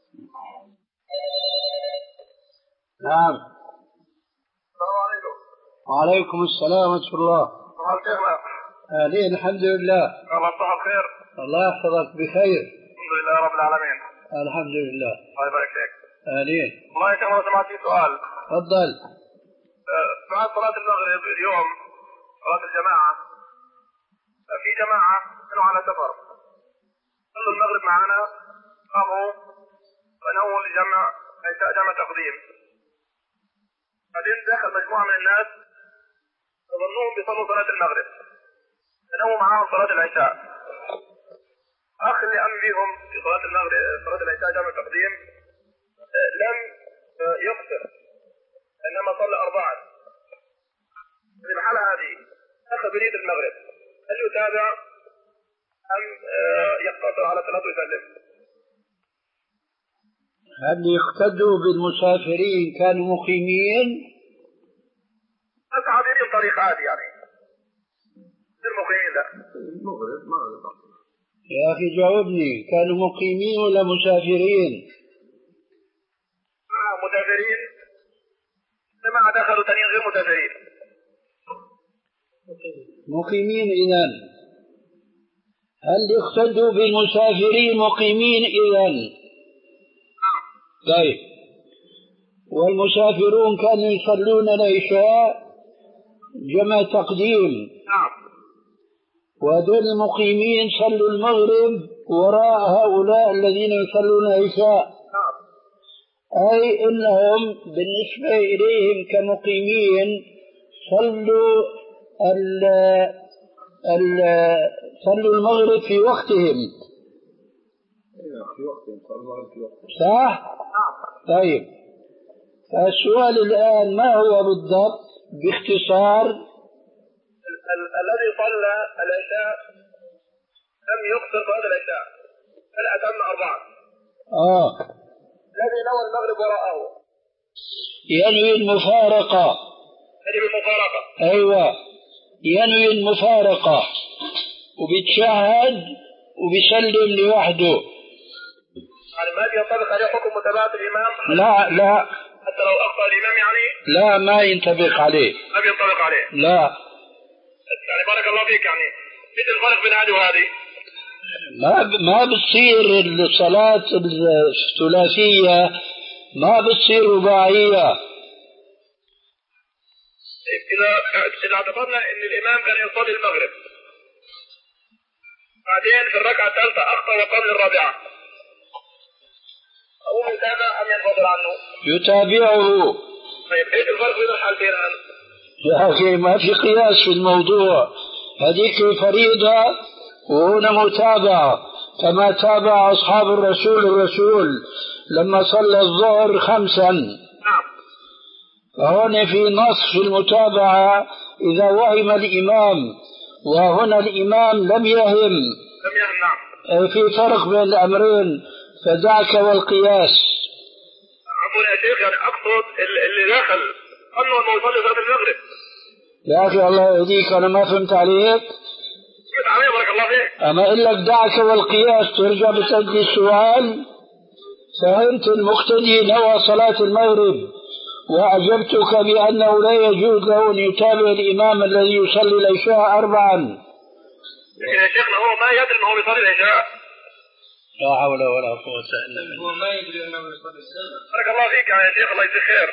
نعم. السلام عليكم. وعليكم السلام ورحمة الله. أهلين الحمد لله. الله يصبح الخير. الله يحفظك بخير. الحمد لله رب العالمين. الحمد لله. الله يبارك فيك. أهلين. الله يا شيخ لو سمعت في سؤال. تفضل. بعد صلاة المغرب اليوم صلاة الجماعة، في جماعة كانوا على سفر صلوا المغرب معنا، قاموا فنووا لجمع جمع تقديم، بعدين دخل مجموعة من الناس ظنوهم بيصلوا صلاة المغرب، فنووا معاهم صلاة العشاء. أخ اللي أم بيهم في صلاة المغرب صلاة العشاء جمع تقديم لم يقصر، إنما صلى أربعا. في الحالة هذه أخذ بنية المغرب، هل يتابع أم يقتصر على صلاة ويسلم؟ هل يقتدوا بالمسافرين كانوا مقيمين؟ أصحابين الطريق عادي يعني المقيمين لا. المغرب مغرب. يا أخي جاوبني، كانوا مقيمين ولا مسافرين؟ آه مسافرين، جماعة دخلوا تانيين غير مسافرين. مقيمين إذن. هل يقتدوا بالمسافرين مقيمين إذن؟ طيب. والمسافرون كانوا يصلون العشاء جمع تقديم. نعم. وهذول المقيمين صلوا المغرب وراء هؤلاء الذين يصلون العشاء. نعم. أي إنهم بالنسبة إليهم كمقيمين صلوا ال ال صلوا المغرب في وقتهم. في وقتهم صلوا المغرب في وقتهم. صح؟ طيب. السؤال الآن ما هو بالضبط باختصار؟ ال- الذي صلى العشاء لم يقصر صلاة العشاء بل أتم أربعة. آه. الذي نوى المغرب وراءه ينوي المفارقة. ينوي المفارقة. أيوة. ينوي المفارقة وبيتشهد وبيسلم لوحده. يعني ما ينطبق عليه حكم متابعة الإمام؟ لا لا. حتى لو أخطأ الإمام يعني؟ لا ما ينطبق عليه. ما بينطبق عليه. لا. يعني بارك الله فيك، يعني مثل الفرق بين هذه وهذه؟ ما ب... ما بتصير الصلاة الثلاثية ما بتصير رباعية. إذا إذا اعتبرنا إن الإمام كان يصلي المغرب بعدين في الركعة الثالثة أخطأ وقبل الرابعة، هو يتابع أم ينفصل عنه؟ يتابعه. طيب إيش الفرق بين الحالتين الآن؟ يا أخي ما في قياس في الموضوع، هذيك فريضة وهنا متابعة كما تابع أصحاب الرسول الرسول لما صلى الظهر خمسا. نعم. فهنا في نص في المتابعة إذا وهم الإمام، وهنا الإمام لم يهم. لم يهم. نعم. في فرق بين الأمرين، فدعك والقياس. عفوا يا شيخ، يعني أقصد اللي دخل أنه ما يصلي صلاة المغرب. يا أخي الله يهديك، أنا ما فهمت عليك. كيف علي؟ بارك الله فيك. أما أقول لك دعك والقياس ترجع بتأدي السؤال. فهمت المقتدي نوى صلاة المغرب، وأجبتك بأنه لا يجوز له أن يتابع الإمام الذي يصلي العشاء أربعا. لكن يا شيخنا هو ما يدري أنه يصلي العشاء. لا حول ولا قوة إلا بالله. هو ما يدري أنه يصلي السنة. بارك الله فيك يا شيخ، الله يجزيك خير.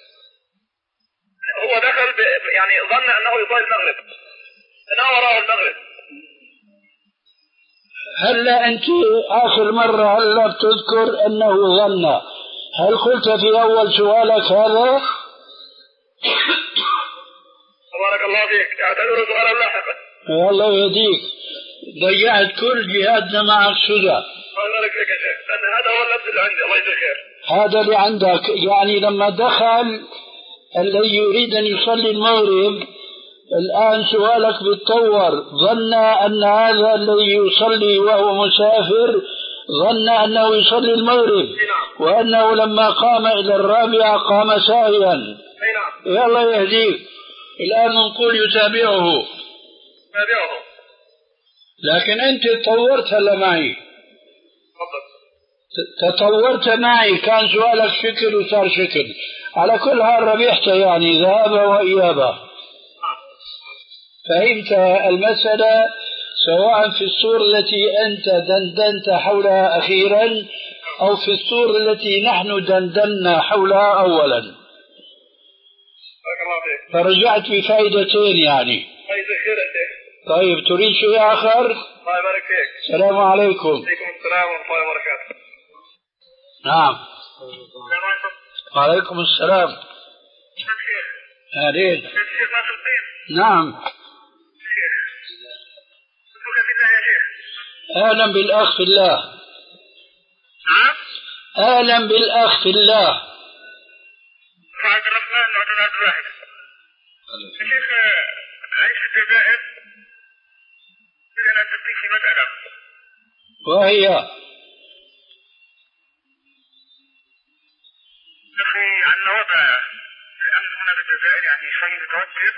هو دخل ب... يعني ظن أنه يصلي المغرب، أنه وراه المغرب. هلا أنت آخر مرة هلا بتذكر أنه ظن، هل قلت في أول سؤالك هذا؟ بارك الله فيك، اعتذر سؤالا لاحقا. والله يهديك، ضيعت كل جهادنا معك سدى. الله يبارك فيك يا شيخ، لأن هذا هو اللبس اللي عندي. الله يجزيك خير. هذا اللي عندك، يعني لما دخل الذي يريد أن يصلي المغرب، الآن سؤالك بيتطور، ظن أن هذا الذي يصلي وهو مسافر ظن أنه يصلي المغرب، وأنه لما قام إلى الرابعة قام ساهيا. يا الله يهديك، الآن نقول يتابعه. يتابعه. لكن أنت تطورت هلا معي. تطورت معي، كان سؤالك شكل وصار شكل. على كل حال ربحت، يعني ذهاب وإيابة. فهمت المسألة، سواء في الصورة التي أنت دندنت حولها أخيرا أو في الصورة التي نحن دندنا حولها أولا. فرجعت بفائدتين يعني. طيب تريد شيء آخر؟ الله يبارك فيك. السلام عليكم. وعليكم السلام ورحمة الله وبركاته. نعم. وعليكم السلام. أهلين. نعم. أهلا بالأخ في الله. نعم. أهلا بالأخ في الله. عبد الرحمن معتز عبد الواحد. يا شيخ أعيش في الجزائر، إذا أنا أستفتي في مسألة. وهي؟ أخي عن وضع الأمن هنا في الجزائر يعني شيء متوتر.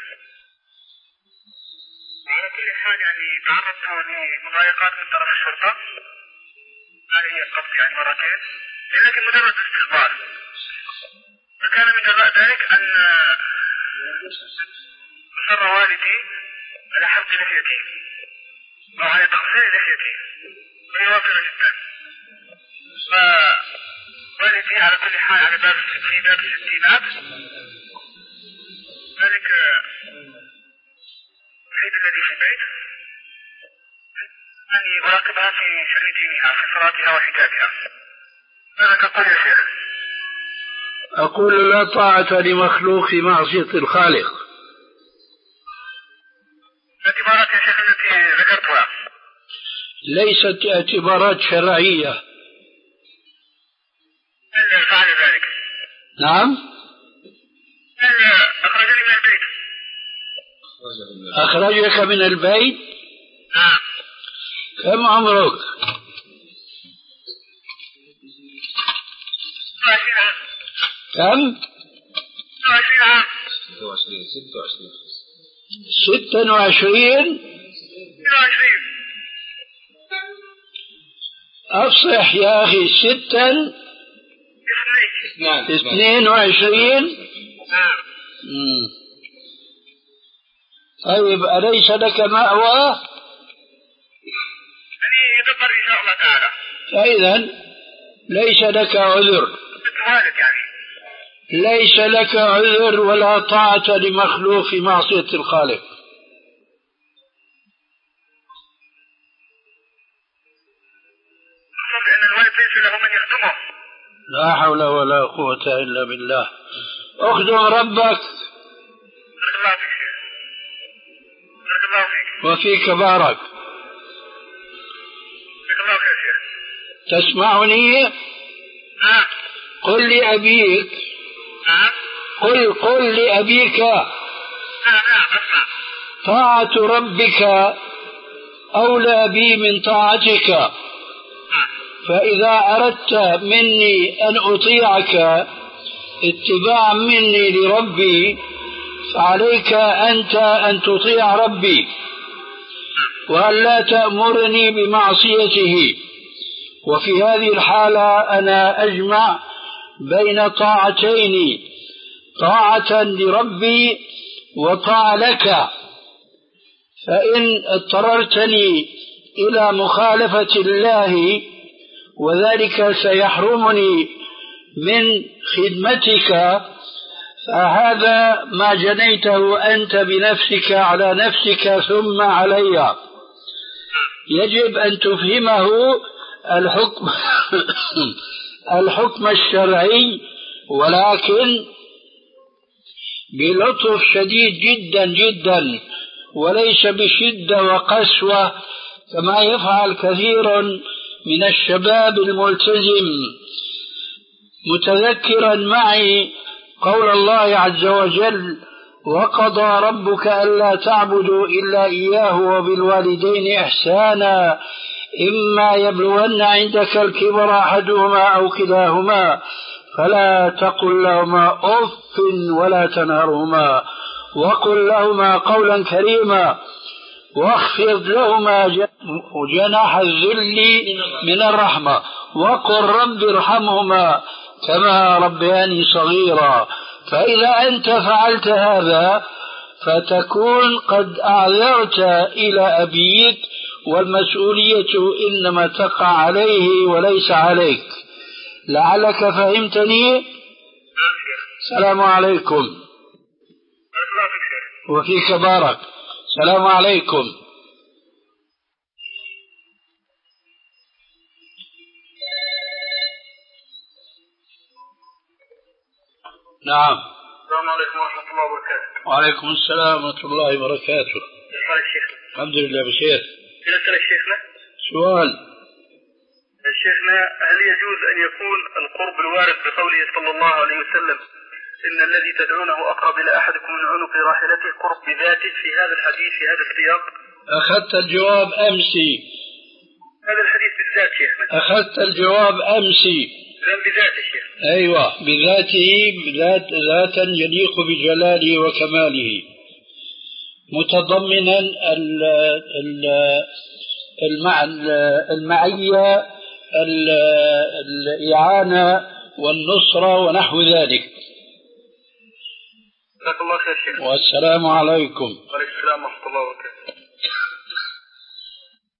وعلى كل حال يعني تعرضت لمضايقات من طرف الشرطة. هذه هي القبض يعني مرتين، لكن مجرد استخبار. فكان من جزاء ذلك أن أصر والدي على حلق لحيتي وعلى تقصير لحيتي، وهي وافرة جدا. فوالدي على كل حال على باب في باب الستينات، ذلك الوحيد الذي في البيت أني أراقبها في شأن دينها في صلاتها وحجابها. ماذا تقول يا شيخ؟ أقول لا طاعة لمخلوق في معصية الخالق. الاعتبارات يا شيخ التي ذكرتها ليست اعتبارات شرعية. من فعل ذلك؟ نعم. من أخرجني من البيت؟ أخرجك من البيت؟ نعم. كم عمرك؟ عشرين عام. كم؟ عشرين عام. ستة وعشرين. ستة وعشرين. ستة وعشرين. ستة وعشرين. أصح يا أخي. ستا. اثنين. اثنين وعشرين. نعم. طيب أليس لك مأوى؟ يعني يدبر إن شاء الله تعالى. فإذا ليس لك عذر. بحالك يعني. ليس لك عذر ولا طاعة لمخلوق في معصية الخالق. أقصد أن الوالد ليس له من يخدمه. لا حول ولا قوة إلا بالله. اخدم ربك. بارك الله فيك. بارك الله فيك. وفيك بارك. بارك الله فيك يا شيخ. تسمعني؟ نعم. قل لأبيك قل قل لأبيك طاعة ربك أولى بي من طاعتك، فإذا أردت مني أن أطيعك اتباعا مني لربي فعليك أنت أن تطيع ربي وأن لا تأمرني بمعصيته. وفي هذه الحالة أنا أجمع بين طاعتين، طاعة لربي وطاعة لك. فإن اضطررتني إلى مخالفة الله وذلك سيحرمني من خدمتك فهذا ما جنيته أنت بنفسك على نفسك ثم علي. يجب أن تفهمه الحكم الحكم الشرعي، ولكن بلطف شديد جدا جدا وليس بشدة وقسوة كما يفعل كثير من الشباب الملتزم، متذكرا معي قول الله عز وجل: وقضى ربك ألا تعبدوا إلا إياه وبالوالدين إحسانا إما يبلغن عندك الكبر أحدهما أو كلاهما فلا تقل لهما أف ولا تنهرهما وقل لهما قولا كريما واخفض لهما جناح الذل من الرحمة وقل رب ارحمهما كما ربياني صغيرا. فإذا أنت فعلت هذا فتكون قد أعذرت إلى أبيك، والمسؤولية إنما تقع عليه وليس عليك. لعلك فهمتني. السلام عليكم. وفيك بارك. السلام عليكم. نعم. السلام عليكم ورحمة الله وبركاته. وعليكم السلام ورحمة الله وبركاته. كيف حالك شيخنا؟ الحمد لله بخير. نسألك شيخنا سؤال. شيخنا، هل يجوز أن يكون القرب الوارد بقوله صلى الله عليه وسلم إن الذي تدعونه أقرب إلى أحدكم من عنق راحلته قرب بذاته في هذا الحديث في هذا السياق؟ أخذت الجواب أمسي. هذا الحديث بالذات شيخنا. أخذت الجواب أمسي. بذاته شيخ. أيوة بذاته، بذات ذاتا يليق بجلاله وكماله، متضمنا ال ال المع المعية الإعانة والنصرة ونحو ذلك. جزاك الله خير شيخ. والسلام عليكم. وعليكم السلام ورحمة الله وبركاته.